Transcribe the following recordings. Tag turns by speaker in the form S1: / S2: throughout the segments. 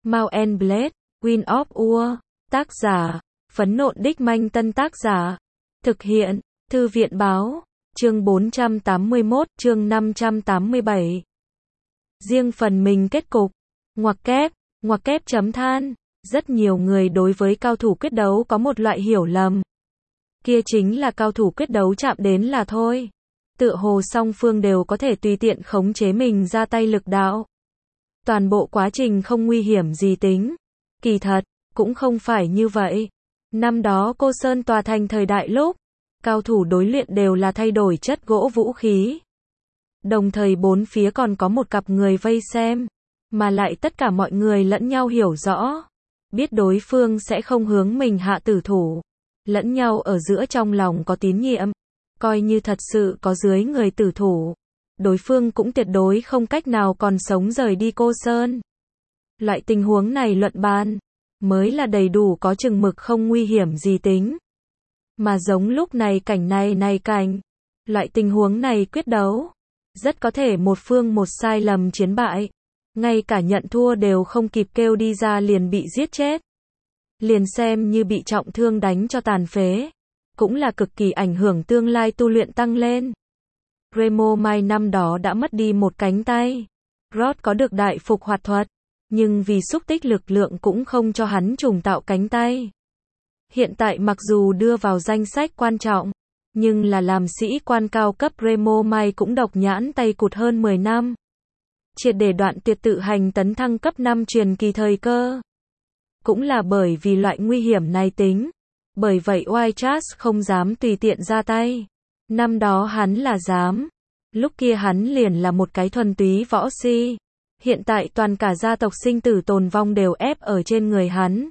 S1: Mount and Blade, Wind of War, tác giả, Phấn Nộn Đích Manh Tân tác giả, thực hiện, Thư viện báo, chương 481, chương 587. Riêng phần mình kết cục, ngoặc kép chấm than, rất nhiều người đối với cao thủ quyết đấu có một loại hiểu lầm. Kia chính là cao thủ quyết đấu chạm đến là thôi. Tựa hồ song phương đều có thể tùy tiện khống chế mình ra tay lực đạo. Toàn bộ quá trình không nguy hiểm gì tính. Kỳ thật, cũng không phải như vậy. Năm đó Cô Sơn tòa thành thời đại lúc, cao thủ đối luyện đều là thay đổi chất gỗ vũ khí. Đồng thời bốn phía còn có một cặp người vây xem, mà lại tất cả mọi người lẫn nhau hiểu rõ, biết đối phương sẽ không hướng mình hạ tử thủ, lẫn nhau ở giữa trong lòng có tín nhiệm, coi như thật sự có dưới người tử thủ, đối phương cũng tuyệt đối không cách nào còn sống rời đi Cô Sơn. Loại tình huống này luận bàn, mới là đầy đủ có chừng mực không nguy hiểm gì tính. Mà giống lúc này cảnh, loại tình huống này quyết đấu, rất có thể một phương một sai lầm chiến bại, ngay cả nhận thua đều không kịp kêu đi ra liền bị giết chết. Liền xem như bị trọng thương đánh cho tàn phế, cũng là cực kỳ ảnh hưởng tương lai tu luyện tăng lên. Remo Mai năm đó đã mất đi một cánh tay. Rod có được đại phục hoạt thuật, nhưng vì xúc tích lực lượng cũng không cho hắn trùng tạo cánh tay. Hiện tại mặc dù đưa vào danh sách quan trọng, nhưng là làm sĩ quan cao cấp Remo Mai cũng độc nhãn tay cụt hơn 10 năm. Triệt để đoạn tuyệt tự hành tấn thăng cấp 5 truyền kỳ thời cơ. Cũng là bởi vì loại nguy hiểm này tính. Bởi vậy White Charles không dám tùy tiện ra tay. Năm đó hắn là dám. Lúc kia hắn liền là một cái thuần túy võ si. Hiện tại toàn cả gia tộc sinh tử tồn vong đều ép ở trên người hắn.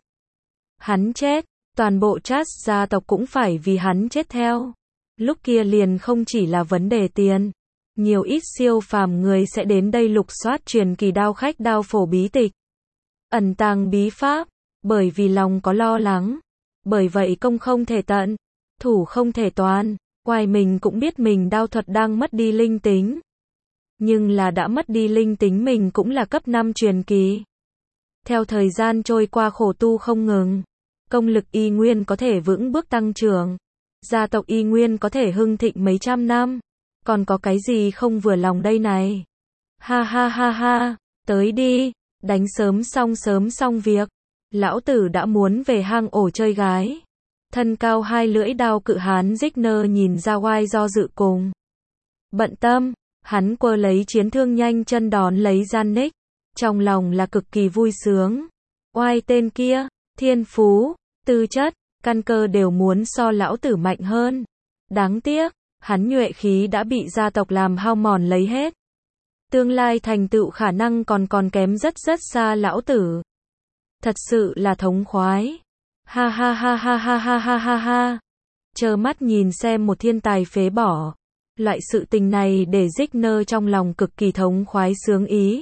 S1: Hắn chết, toàn bộ Charles gia tộc cũng phải vì hắn chết theo. Lúc kia liền không chỉ là vấn đề tiền. Nhiều ít siêu phàm người sẽ đến đây lục soát truyền kỳ đao khách đao phổ bí tịch. Ẩn tàng bí pháp, bởi vì lòng có lo lắng. Bởi vậy công không thể tận, thủ không thể toàn. Ngoài mình cũng biết mình đao thuật đang mất đi linh tính. Nhưng là đã mất đi linh tính mình cũng là cấp 5 truyền kỳ. Theo thời gian trôi qua khổ tu không ngừng, công lực y nguyên có thể vững bước tăng trưởng. Gia tộc y nguyên có thể hưng thịnh mấy trăm năm. Còn có cái gì không vừa lòng đây này? Ha ha ha ha, tới đi, đánh sớm xong việc. Lão tử đã muốn về hang ổ chơi gái. Thân cao 2 lưỡi đao cự hán Ziggler nhìn ra oai do dự cùng. Bận tâm, hắn quơ lấy chiến thương nhanh chân đón lấy Janek. Trong lòng là cực kỳ vui sướng. Oai tên kia, thiên phú, tư chất, căn cơ đều muốn so lão tử mạnh hơn. Đáng tiếc, hắn nhuệ khí đã bị gia tộc làm hao mòn lấy hết. Tương lai thành tựu khả năng còn kém rất xa lão tử. Thật sự là thống khoái. Ha ha ha ha ha ha ha ha ha. Chờ mắt nhìn xem một thiên tài phế bỏ. Loại sự tình này để Ziggler trong lòng cực kỳ thống khoái sướng ý.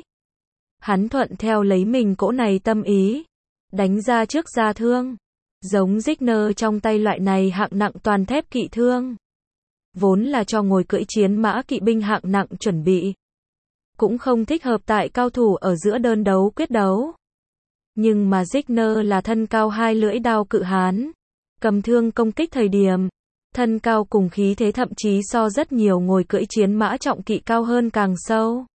S1: Hắn thuận theo lấy mình cỗ này tâm ý. Đánh ra trước ra thương. Giống Ziggler trong tay loại này hạng nặng toàn thép kỵ thương. Vốn là cho ngồi cưỡi chiến mã kỵ binh hạng nặng chuẩn bị. Cũng không thích hợp tại cao thủ ở giữa đơn đấu quyết đấu. Nhưng mà Ziggler là thân cao 2 lưỡi đao cự hán. Cầm thương công kích thời điểm. Thân cao cùng khí thế thậm chí so rất nhiều ngồi cưỡi chiến mã trọng kỵ cao hơn càng sâu.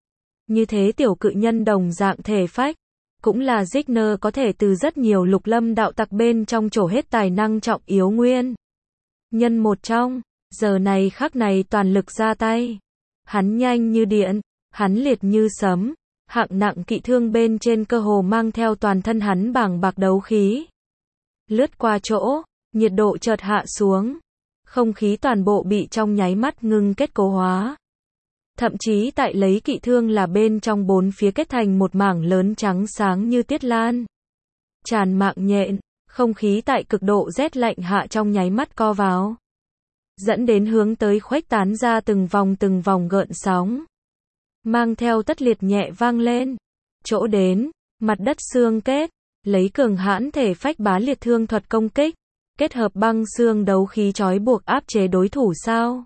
S1: Như thế tiểu cự nhân đồng dạng thể phách. Cũng là Ziggler có thể từ rất nhiều lục lâm đạo tặc bên trong trổ hết tài năng trọng yếu nguyên. Nhân một trong. Giờ này khắc này toàn lực ra tay. Hắn nhanh như điện, hắn liệt như sấm, hạng nặng kỵ thương bên trên cơ hồ mang theo toàn thân hắn bàng bạc đấu khí. Lướt qua chỗ, nhiệt độ chợt hạ xuống. Không khí toàn bộ bị trong nháy mắt ngưng kết cố hóa. Thậm chí tại lấy kỵ thương là bên trong bốn phía kết thành một mảng lớn trắng sáng như tiết lan. Tràn mạng nhện, không khí tại cực độ rét lạnh hạ trong nháy mắt co vào. Dẫn đến hướng tới khuếch tán ra từng vòng gợn sóng. Mang theo tất liệt nhẹ vang lên. Chỗ đến, mặt đất xương kết, lấy cường hãn thể phách bá liệt thương thuật công kích, kết hợp băng xương đấu khí trói buộc áp chế đối thủ sao?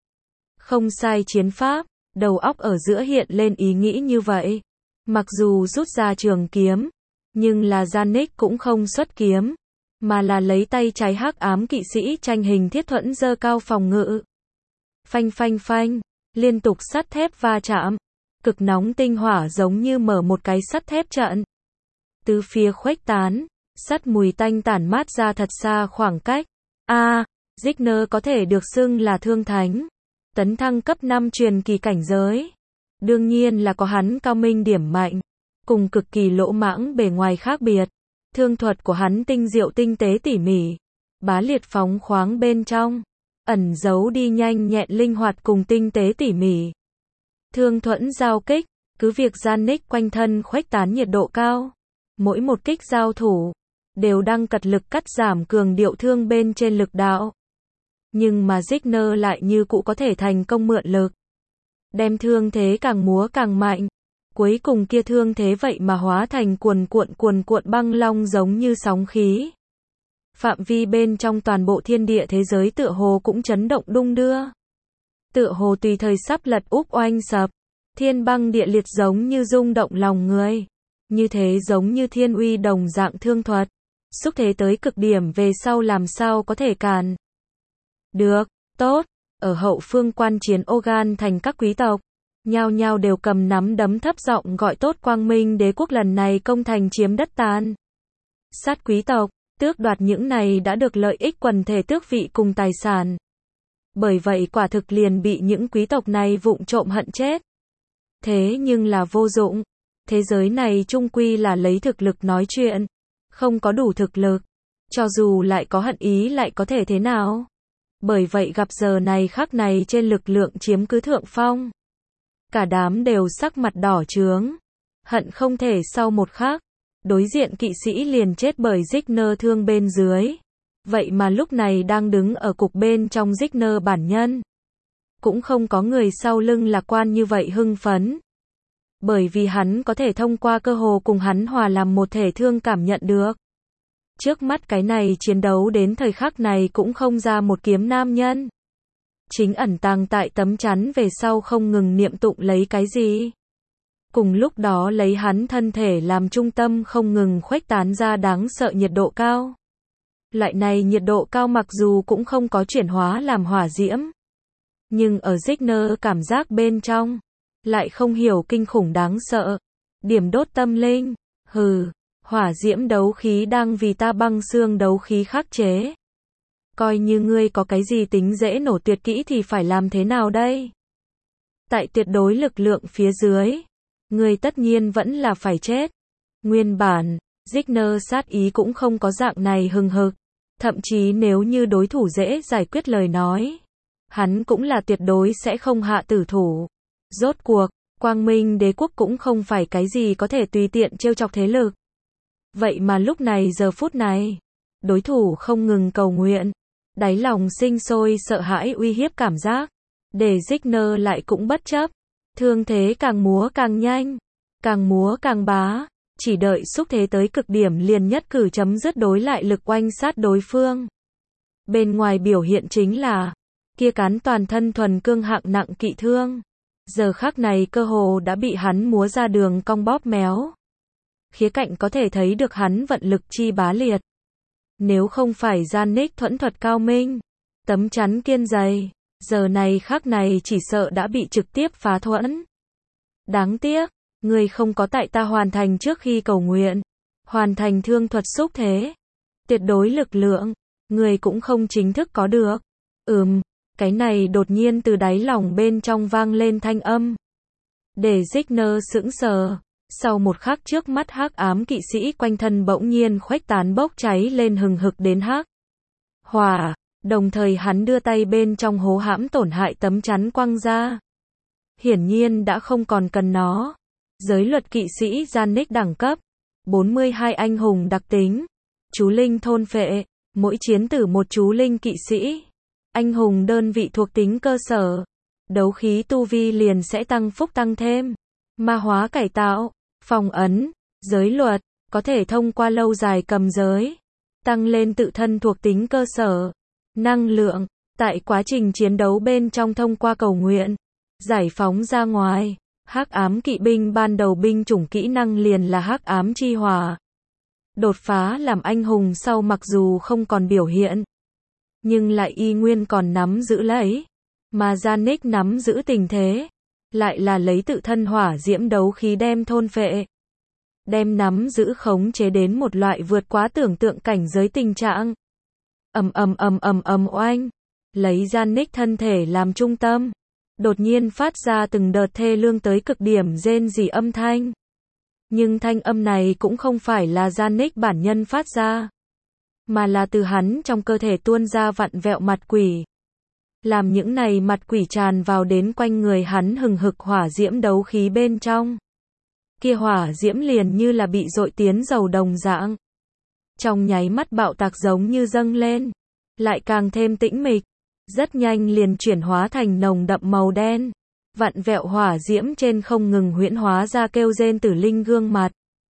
S1: Không sai chiến pháp, đầu óc ở giữa hiện lên ý nghĩ như vậy. Mặc dù rút ra trường kiếm, Nhưng là Janik cũng không xuất kiếm, mà là lấy tay trái hắc ám kỵ sĩ tranh hình thiết thuẫn giơ cao phòng ngự. Phanh phanh phanh, liên tục sắt thép va chạm, cực nóng tinh hỏa giống như mở một cái sắt thép trận. Tứ phía khuếch tán, sắt mùi tanh tản mát ra thật xa khoảng cách. Ziggler có thể được xưng là thương thánh, tấn thăng cấp 5 truyền kỳ cảnh giới. Đương nhiên là có hắn cao minh điểm mạnh, cùng cực kỳ lỗ mãng bề ngoài khác biệt. Thương thuật của hắn tinh diệu tinh tế tỉ mỉ, bá liệt phóng khoáng bên trong, ẩn giấu đi nhanh nhẹn linh hoạt cùng tinh tế tỉ mỉ. Thương thuẫn giao kích, cứ việc Janik quanh thân khuếch tán nhiệt độ cao, mỗi một kích giao thủ đều đang cật lực cắt giảm cường điệu thương bên trên lực đạo. Nhưng mà Ziggler lại như cũ có thể thành công mượn lực, đem thương thế càng múa càng mạnh. Cuối cùng kia thương thế vậy mà hóa thành cuồn cuộn băng long giống như sóng khí. Phạm vi bên trong toàn bộ thiên địa thế giới tựa hồ cũng chấn động đung đưa. Tựa hồ tùy thời sắp lật úp oanh sập. Thiên băng địa liệt giống như rung động lòng người. Như thế giống như thiên uy đồng dạng thương thuật. Xúc thế tới cực điểm về sau làm sao có thể cản. Được, tốt. Ở hậu phương quan chiến Ogan thành các quý tộc, nhao nhao đều cầm nắm đấm thấp giọng gọi tốt Quang Minh Đế quốc lần này công thành chiếm đất tàn. Sát quý tộc, tước đoạt những này đã được lợi ích quần thể tước vị cùng tài sản. Bởi vậy quả thực liền bị những quý tộc này vụng trộm hận chết. Thế nhưng là vô dụng. Thế giới này chung quy là lấy thực lực nói chuyện. Không có đủ thực lực, cho dù lại có hận ý lại có thể thế nào. Bởi vậy gặp giờ này khắc này trên lực lượng chiếm cứ thượng phong. Cả đám đều sắc mặt đỏ chướng, hận không thể sau một khắc, đối diện kỵ sĩ liền chết bởi Ziggler thương bên dưới. Vậy mà lúc này đang đứng ở cục bên trong Ziggler bản nhân. Cũng không có người sau lưng lạc quan như vậy hưng phấn. Bởi vì hắn có thể thông qua cơ hồ cùng hắn hòa làm một thể thương cảm nhận được. Trước mắt cái này chiến đấu đến thời khắc này cũng không ra một kiếm nam nhân. Chính ẩn tàng tại tấm chắn về sau không ngừng niệm tụng lấy cái gì. Cùng lúc đó lấy hắn thân thể làm trung tâm không ngừng khuếch tán ra đáng sợ nhiệt độ cao. Loại này nhiệt độ cao mặc dù cũng không có chuyển hóa làm hỏa diễm. Nhưng ở Ziggler cảm giác bên trong, lại không hiểu kinh khủng đáng sợ. Điểm đốt tâm linh, hỏa diễm đấu khí đang vì ta băng xương đấu khí khắc chế. Coi như ngươi có cái gì tính dễ nổ tuyệt kỹ thì phải làm thế nào đây? Tại tuyệt đối lực lượng phía dưới, ngươi tất nhiên vẫn là phải chết. Nguyên bản, Ziggler sát ý cũng không có dạng này hừng hực. Thậm chí nếu như đối thủ dễ giải quyết lời nói, hắn cũng là tuyệt đối sẽ không hạ tử thủ. Rốt cuộc, Quang Minh Đế quốc cũng không phải cái gì có thể tùy tiện trêu chọc thế lực. Vậy mà lúc này giờ phút này, đối thủ không ngừng cầu nguyện, đáy lòng sinh sôi sợ hãi uy hiếp cảm giác, để Ziggler lại cũng bất chấp, thương thế càng múa càng nhanh, càng múa càng bá, chỉ đợi xúc thế tới cực điểm liền nhất cử chấm dứt đối lại lực oanh sát đối phương. Bên ngoài biểu hiện chính là, kia cán toàn thân thuần cương hạng nặng kỵ thương, giờ khắc này cơ hồ đã bị hắn múa ra đường cong bóp méo. Khía cạnh có thể thấy được hắn vận lực chi bá liệt. Nếu không phải Janik thuẫn thuật cao minh, tấm chắn kiên dày, giờ này khắc này chỉ sợ đã bị trực tiếp phá thuẫn. Đáng tiếc, người không có tại ta hoàn thành trước khi cầu nguyện, hoàn thành thương thuật xúc thế, tuyệt đối lực lượng, người cũng không chính thức có được. Cái này đột nhiên từ đáy lòng bên trong vang lên thanh âm. Để Ziggler sững sờ. Sau một khắc trước mắt hắc ám kỵ sĩ quanh thân bỗng nhiên khuếch tán bốc cháy lên hừng hực đến hắc hỏa, đồng thời hắn đưa tay bên trong hố hãm tổn hại tấm chắn quăng ra. Hiển nhiên đã không còn cần nó. Giới luật kỵ sĩ Janik đẳng cấp 42 anh hùng đặc tính, chú linh thôn phệ, mỗi chiến tử một chú linh kỵ sĩ. Anh hùng đơn vị thuộc tính cơ sở, đấu khí tu vi liền sẽ tăng phúc tăng thêm. Ma hóa cải tạo, phong ấn, giới luật, có thể thông qua lâu dài cầm giới, tăng lên tự thân thuộc tính cơ sở, năng lượng, tại quá trình chiến đấu bên trong thông qua cầu nguyện, giải phóng ra ngoài. Hắc ám kỵ binh ban đầu binh chủng kỹ năng liền là hắc ám chi hỏa, đột phá làm anh hùng sau mặc dù không còn biểu hiện, nhưng lại y nguyên còn nắm giữ lấy. Mà Giannis nắm giữ tình thế, lại là lấy tự thân hỏa diễm đấu khí đem thôn phệ. Đem nắm giữ khống chế đến một loại vượt quá tưởng tượng cảnh giới tình trạng. Oanh. Lấy Giannis thân thể làm trung tâm. Đột nhiên phát ra từng đợt thê lương tới cực điểm rên rỉ âm thanh. Nhưng thanh âm này cũng không phải là Giannis bản nhân phát ra, mà là từ hắn trong cơ thể tuôn ra vặn vẹo mặt quỷ. Làm những này mặt quỷ tràn vào đến quanh người hắn hừng hực hỏa diễm đấu khí bên trong. Kia hỏa diễm liền như là bị dội tiến dầu đồng dạng. Trong nháy mắt bạo tạc giống như dâng lên, lại càng thêm tĩnh mịch, rất nhanh liền chuyển hóa thành nồng đậm màu đen. Vặn vẹo hỏa diễm trên không ngừng huyễn hóa ra kêu rên tử linh gương mặt.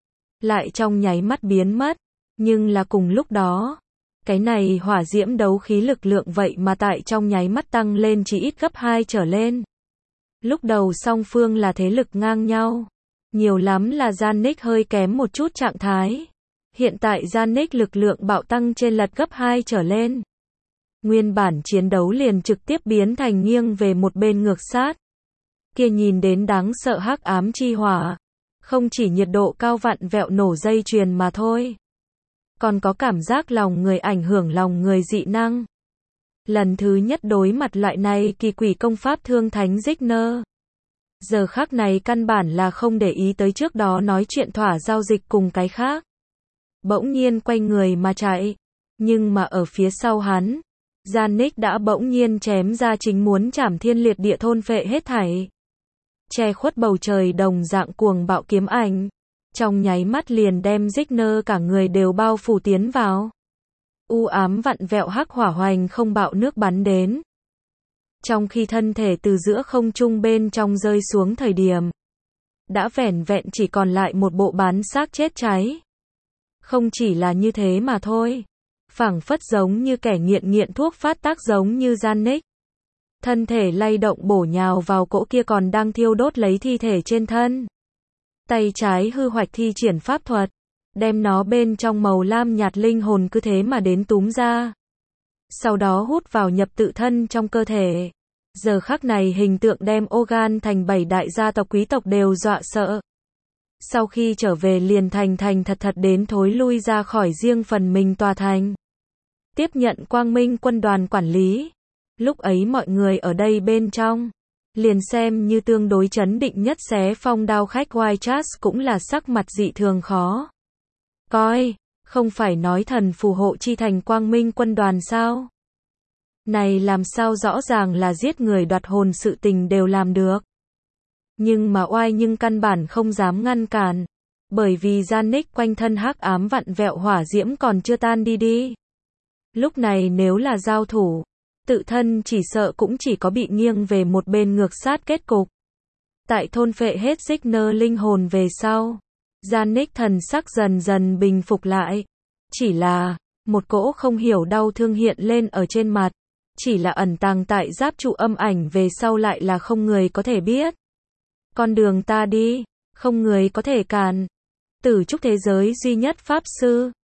S1: Lại trong nháy mắt biến mất, nhưng là cùng lúc đó, cái này hỏa diễm đấu khí lực lượng vậy mà tại trong nháy mắt tăng lên chỉ ít gấp 2 trở lên. Lúc đầu song phương là thế lực ngang nhau, nhiều lắm là Giannis hơi kém một chút trạng thái. Hiện tại Giannis lực lượng bạo tăng trên lật gấp 2 trở lên. Nguyên bản chiến đấu liền trực tiếp biến thành nghiêng về một bên ngược sát. Kia nhìn đến đáng sợ hắc ám chi hỏa, không chỉ nhiệt độ cao vặn vẹo nổ dây chuyền mà thôi, còn có cảm giác lòng người ảnh hưởng lòng người dị năng. Lần thứ nhất đối mặt loại này kỳ quỷ công pháp thương thánh Ziggner. Giờ khắc này căn bản là không để ý tới trước đó nói chuyện thỏa giao dịch cùng cái khác. Bỗng nhiên quay người mà chạy. Nhưng mà ở phía sau hắn, Giannis đã bỗng nhiên chém ra chính muốn chảm thiên liệt địa thôn phệ hết thảy. Che khuất bầu trời đồng dạng cuồng bạo kiếm ảnh. Trong nháy mắt liền đem Ziggner cả người đều bao phủ tiến vào. U ám vặn vẹo hắc hỏa hoành không bạo nước bắn đến. Trong khi thân thể từ giữa không trung bên trong rơi xuống thời điểm, đã vẻn vẹn chỉ còn lại một bộ bán xác chết cháy. Không chỉ là như thế mà thôi, phảng phất giống như kẻ nghiện thuốc phát tác giống như Giannis. Thân thể lay động bổ nhào vào cỗ kia còn đang thiêu đốt lấy thi thể trên thân. Tay trái hư hoạch thi triển pháp thuật, đem nó bên trong màu lam nhạt linh hồn cứ thế mà đến túm ra. Sau đó hút vào nhập tự thân trong cơ thể. Giờ khắc này hình tượng đem Ogan thành 7 đại gia tộc quý tộc đều dọa sợ. Sau khi trở về liền thành thật đến thối lui ra khỏi riêng phần mình tòa thành. Tiếp nhận Quang Minh quân đoàn quản lý. Lúc ấy mọi người ở đây bên trong, liền xem như tương đối trấn định nhất xé phong đao khách White cũng là sắc mặt dị thường khó coi, không phải nói thần phù hộ chi thành Quang Minh quân đoàn sao? Này làm sao rõ ràng là giết người đoạt hồn sự tình đều làm được. Nhưng mà oai nhưng căn bản không dám ngăn cản, bởi vì Giannis quanh thân hắc ám vặn vẹo hỏa diễm còn chưa tan đi. Lúc này nếu là giao thủ, tự thân chỉ sợ cũng chỉ có bị nghiêng về một bên ngược sát kết cục. Tại thôn phệ hết Ziggner linh hồn về sau, Giannis thần sắc dần dần bình phục lại. Chỉ là, một cỗ không hiểu đau thương hiện lên ở trên mặt. Chỉ là ẩn tàng tại giáp trụ âm ảnh về sau lại là không người có thể biết. Con đường ta đi, không người có thể cản. Tử trúc thế giới duy nhất pháp sư,